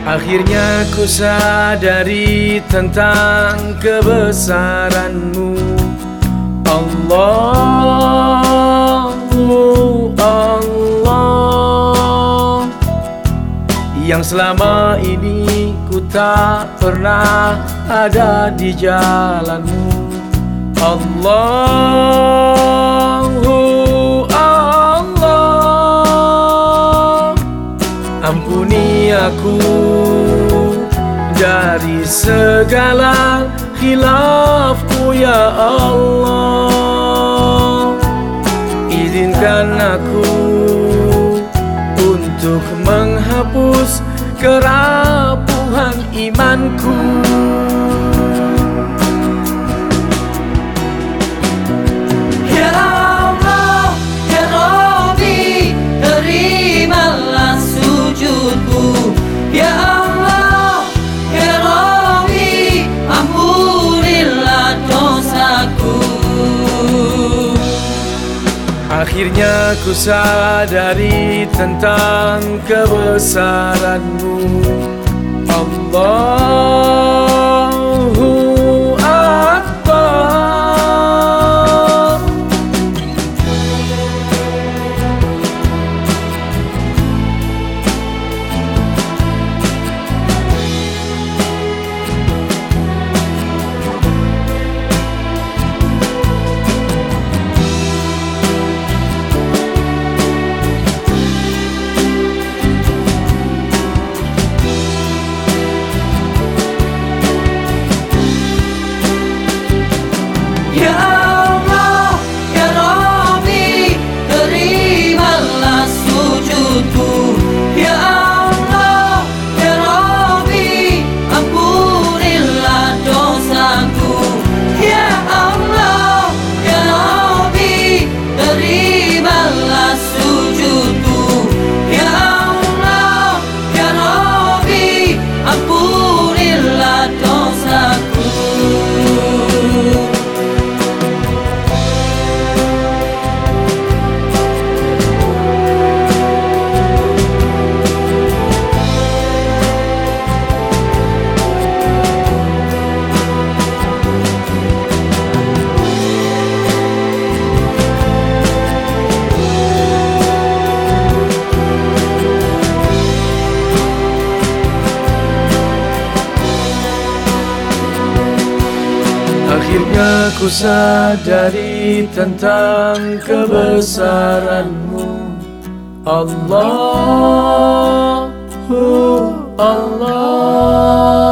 Akhirnya ku sadari tentang kebesaran-Mu, Allahu Allah, yang selama ini ku tak pernah ada di jalan-Mu, Allahu Allah. Ampuni aku dari segala khilafku, ya Allah. Izinkan aku untuk menghapus kerapuhan imanku. Ya Allah, ya Rabbi, terimalah sujudku. Ya Allah, ya Rabbi, ampunilah dosaku. Akhirnya ku sadari tentang kebesaran-Mu, Allahu Akbar. Ya Allah, ya Rabbi, terimalah sujudku. Ya Allah, ya Rabbi, ampunilah dosaku. Ya Allah, ya Rabbi, terimalah sujudku. Ya Allah, ya Rabbi, ampunilah dosaku. Akhirnya ku sadari tentang kebesaran-Mu, Allahu Allah.